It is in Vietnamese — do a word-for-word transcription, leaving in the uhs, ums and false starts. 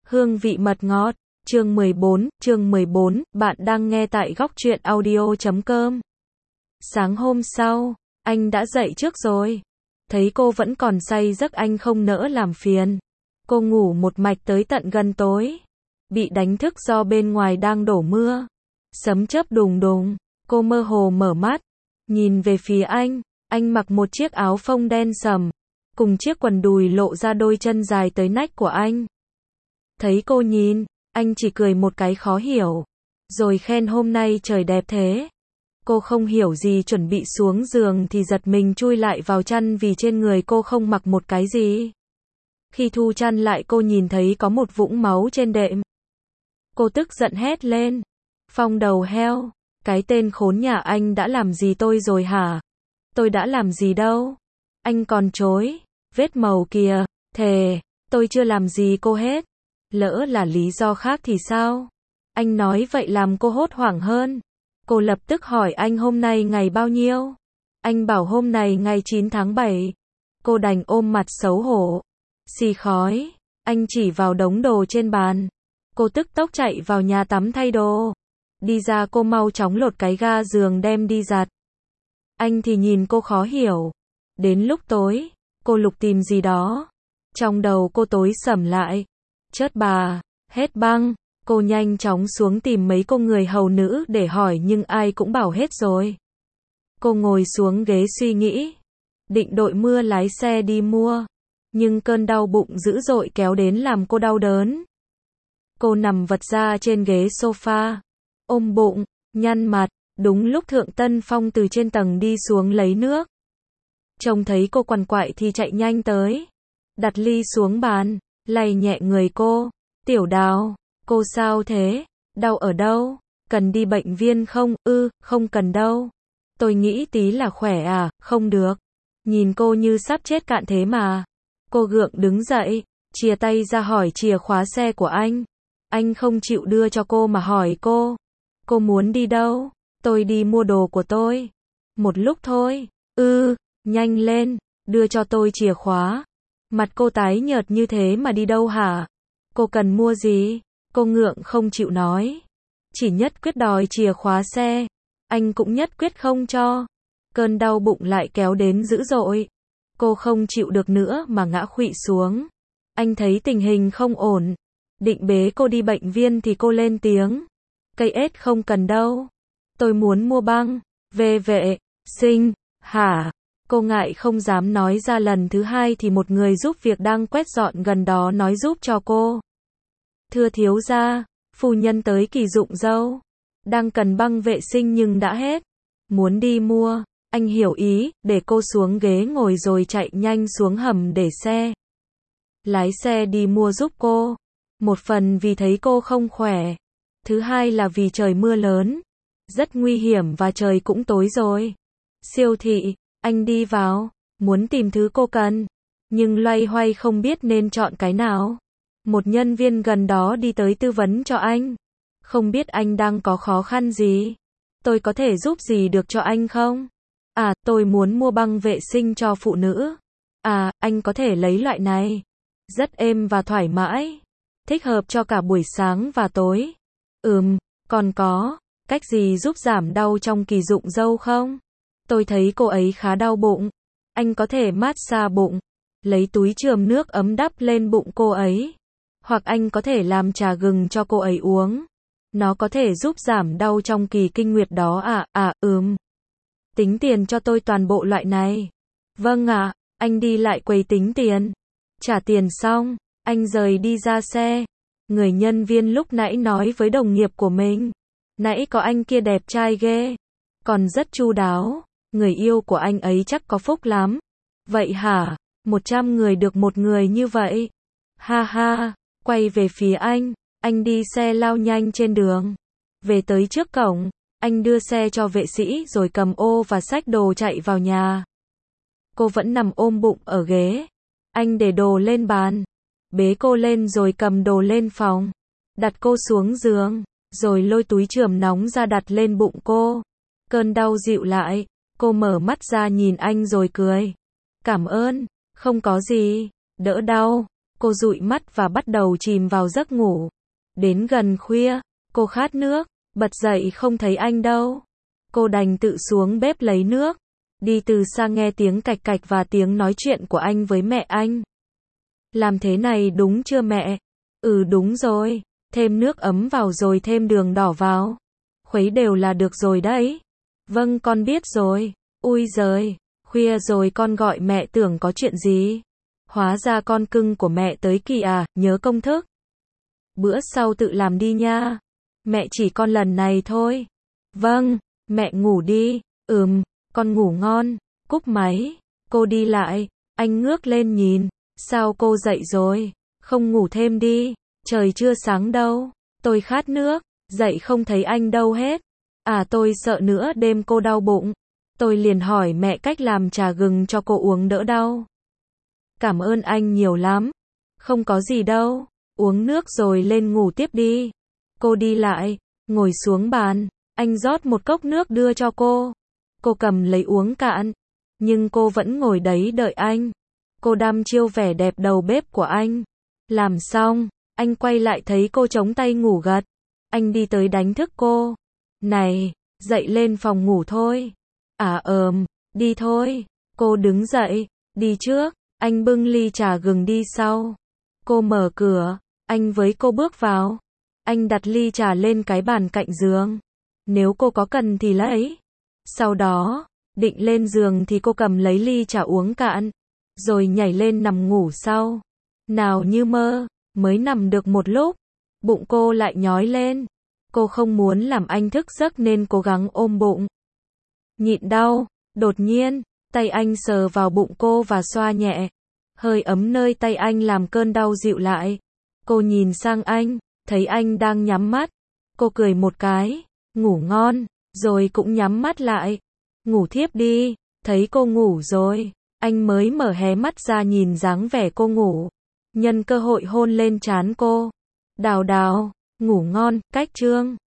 Hương vị mật ngọt, chương mười bốn, chương mười bốn, bạn đang nghe tại góc truyện audio chấm com. Sáng hôm sau, anh đã dậy trước rồi. Thấy cô vẫn còn say giấc anh không nỡ làm phiền. Cô ngủ một mạch tới tận gần tối. Bị đánh thức do bên ngoài đang đổ mưa. Sấm chớp đùng đùng, cô mơ hồ mở mắt. Nhìn về phía anh, anh mặc một chiếc áo phông đen sầm. Cùng chiếc quần đùi lộ ra đôi chân dài tới nách của anh. Thấy cô nhìn, anh chỉ cười một cái khó hiểu. Rồi khen hôm nay trời đẹp thế. Cô không hiểu gì chuẩn bị xuống giường thì giật mình chui lại vào chăn vì trên người cô không mặc một cái gì. Khi thu chăn lại cô nhìn thấy có một vũng máu trên đệm. Cô tức giận hét lên. Phong đầu heo, cái tên khốn nhà anh đã làm gì tôi rồi hả? Tôi đã làm gì đâu. Anh còn chối. Vết màu kìa, thề, tôi chưa làm gì cô hết. Lỡ là lý do khác thì sao? Anh nói vậy làm cô hốt hoảng hơn. Cô lập tức hỏi anh hôm nay ngày bao nhiêu? Anh bảo hôm nay ngày chín tháng bảy. Cô đành ôm mặt xấu hổ. Xì khói, anh chỉ vào đống đồ trên bàn. Cô tức tốc chạy vào nhà tắm thay đồ. Đi ra cô mau chóng lột cái ga giường đem đi giặt. Anh thì nhìn cô khó hiểu. Đến lúc tối, cô lục tìm gì đó. Trong đầu cô tối sầm lại. Chớt bà, hết băng. Cô nhanh chóng xuống tìm mấy cô người hầu nữ để hỏi nhưng ai cũng bảo hết rồi. Cô ngồi xuống ghế suy nghĩ. Định đội mưa lái xe đi mua. Nhưng cơn đau bụng dữ dội kéo đến làm cô đau đớn. Cô nằm vật ra trên ghế sofa. Ôm bụng, nhăn mặt. Đúng lúc Thượng Tân Phong từ trên tầng đi xuống lấy nước. Trông thấy cô quằn quại thì chạy nhanh tới. Đặt ly xuống bàn. Lay nhẹ người cô. Tiểu Đào, cô sao thế? Đau ở đâu? Cần đi bệnh viện không? Ư, không cần đâu. Tôi nghĩ tí là khỏe à, không được. Nhìn cô như sắp chết cạn thế mà. Cô gượng đứng dậy, chìa tay ra hỏi chìa khóa xe của anh. Anh không chịu đưa cho cô mà hỏi cô. Cô muốn đi đâu? Tôi đi mua đồ của tôi. Một lúc thôi. Ư, nhanh lên, đưa cho tôi chìa khóa. Mặt cô tái nhợt như thế mà đi đâu hả? Cô cần mua gì? Cô ngượng không chịu nói. Chỉ nhất quyết đòi chìa khóa xe. Anh cũng nhất quyết không cho. Cơn đau bụng lại kéo đến dữ dội. Cô không chịu được nữa mà ngã khuỵu xuống. Anh thấy tình hình không ổn. Định bế cô đi bệnh viện thì cô lên tiếng. Cây ết không cần đâu. Tôi muốn mua băng. Về vệ, sinh, hả? Cô ngại không dám nói ra lần thứ hai thì một người giúp việc đang quét dọn gần đó nói giúp cho cô. Thưa thiếu gia, phu nhân tới kỳ dụng dâu. Đang cần băng vệ sinh nhưng đã hết. Muốn đi mua. Anh hiểu ý, để cô xuống ghế ngồi rồi chạy nhanh xuống hầm để xe. Lái xe đi mua giúp cô. Một phần vì thấy cô không khỏe. Thứ hai là vì trời mưa lớn. Rất nguy hiểm và trời cũng tối rồi. Siêu thị, anh đi vào, muốn tìm thứ cô cần. Nhưng loay hoay không biết nên chọn cái nào. Một nhân viên gần đó đi tới tư vấn cho anh. Không biết anh đang có khó khăn gì. Tôi có thể giúp gì được cho anh không? À, tôi muốn mua băng vệ sinh cho phụ nữ. À, anh có thể lấy loại này. Rất êm và thoải mái. Thích hợp cho cả buổi sáng và tối. Ừm, còn có cách gì giúp giảm đau trong kỳ rụng râu không? Tôi thấy cô ấy khá đau bụng. Anh có thể massage bụng. Lấy túi chườm nước ấm đắp lên bụng cô ấy. Hoặc anh có thể làm trà gừng cho cô ấy uống. Nó có thể giúp giảm đau trong kỳ kinh nguyệt đó à, à, ừm. Tính tiền cho tôi toàn bộ loại này. Vâng ạ, à, anh đi lại quầy tính tiền. Trả tiền xong, anh rời đi ra xe. Người nhân viên lúc nãy nói với đồng nghiệp của mình. Nãy có anh kia đẹp trai ghê. Còn rất chu đáo. Người yêu của anh ấy chắc có phúc lắm. Vậy hả? Một trăm người được một người như vậy. Ha ha, quay về phía anh. Anh đi xe lao nhanh trên đường. Về tới trước cổng. Anh đưa xe cho vệ sĩ rồi cầm ô và xách đồ chạy vào nhà. Cô vẫn nằm ôm bụng ở ghế. Anh để đồ lên bàn. Bế cô lên rồi cầm đồ lên phòng. Đặt cô xuống giường. Rồi lôi túi chườm nóng ra đặt lên bụng cô. Cơn đau dịu lại. Cô mở mắt ra nhìn anh rồi cười. Cảm ơn. Không có gì. Đỡ đau. Cô dụi mắt và bắt đầu chìm vào giấc ngủ. Đến gần khuya, cô khát nước, bật dậy không thấy anh đâu. Cô đành tự xuống bếp lấy nước. Đi từ xa nghe tiếng cạch cạch và tiếng nói chuyện của anh với mẹ anh. Làm thế này đúng chưa mẹ? Ừ đúng rồi. Thêm nước ấm vào rồi thêm đường đỏ vào. Khuấy đều là được rồi đấy. Vâng con biết rồi. Ui giời, khuya rồi con gọi mẹ tưởng có chuyện gì. Hóa ra con cưng của mẹ tới kỳ à, nhớ công thức. Bữa sau tự làm đi nha. Mẹ chỉ con lần này thôi. Vâng, mẹ ngủ đi. Ừm, con ngủ ngon. Cúp máy. Cô đi lại. Anh ngước lên nhìn. Sao cô dậy rồi? Không ngủ thêm đi. Trời chưa sáng đâu. Tôi khát nước. Dậy không thấy anh đâu hết. À tôi sợ nữa đêm cô đau bụng. Tôi liền hỏi mẹ cách làm trà gừng cho cô uống đỡ đau. Cảm ơn anh nhiều lắm. Không có gì đâu. Uống nước rồi lên ngủ tiếp đi. Cô đi lại, ngồi xuống bàn. Anh rót một cốc nước đưa cho cô. Cô cầm lấy uống cạn. Nhưng cô vẫn ngồi đấy đợi anh. Cô đăm chiêu vẻ đẹp đầu bếp của anh. Làm xong, anh quay lại thấy cô chống tay ngủ gật. Anh đi tới đánh thức cô. Này, dậy lên phòng ngủ thôi. À ờm, đi thôi. Cô đứng dậy, đi trước. Anh bưng ly trà gừng đi sau. Cô mở cửa, anh với cô bước vào. Anh đặt ly trà lên cái bàn cạnh giường. Nếu cô có cần thì lấy. Sau đó, định lên giường thì cô cầm lấy ly trà uống cạn. Rồi nhảy lên nằm ngủ sau. Nào như mơ, mới nằm được một lúc. Bụng cô lại nhói lên. Cô không muốn làm anh thức giấc nên cố gắng ôm bụng. Nhịn đau, đột nhiên, tay anh sờ vào bụng cô và xoa nhẹ. Hơi ấm nơi tay anh làm cơn đau dịu lại. Cô nhìn sang anh, thấy anh đang nhắm mắt. Cô cười một cái, ngủ ngon, rồi cũng nhắm mắt lại. Ngủ thiếp đi, thấy cô ngủ rồi. Anh mới mở hé mắt ra nhìn dáng vẻ cô ngủ. Nhân cơ hội hôn lên trán cô. Đào đào, ngủ ngon, cách trương.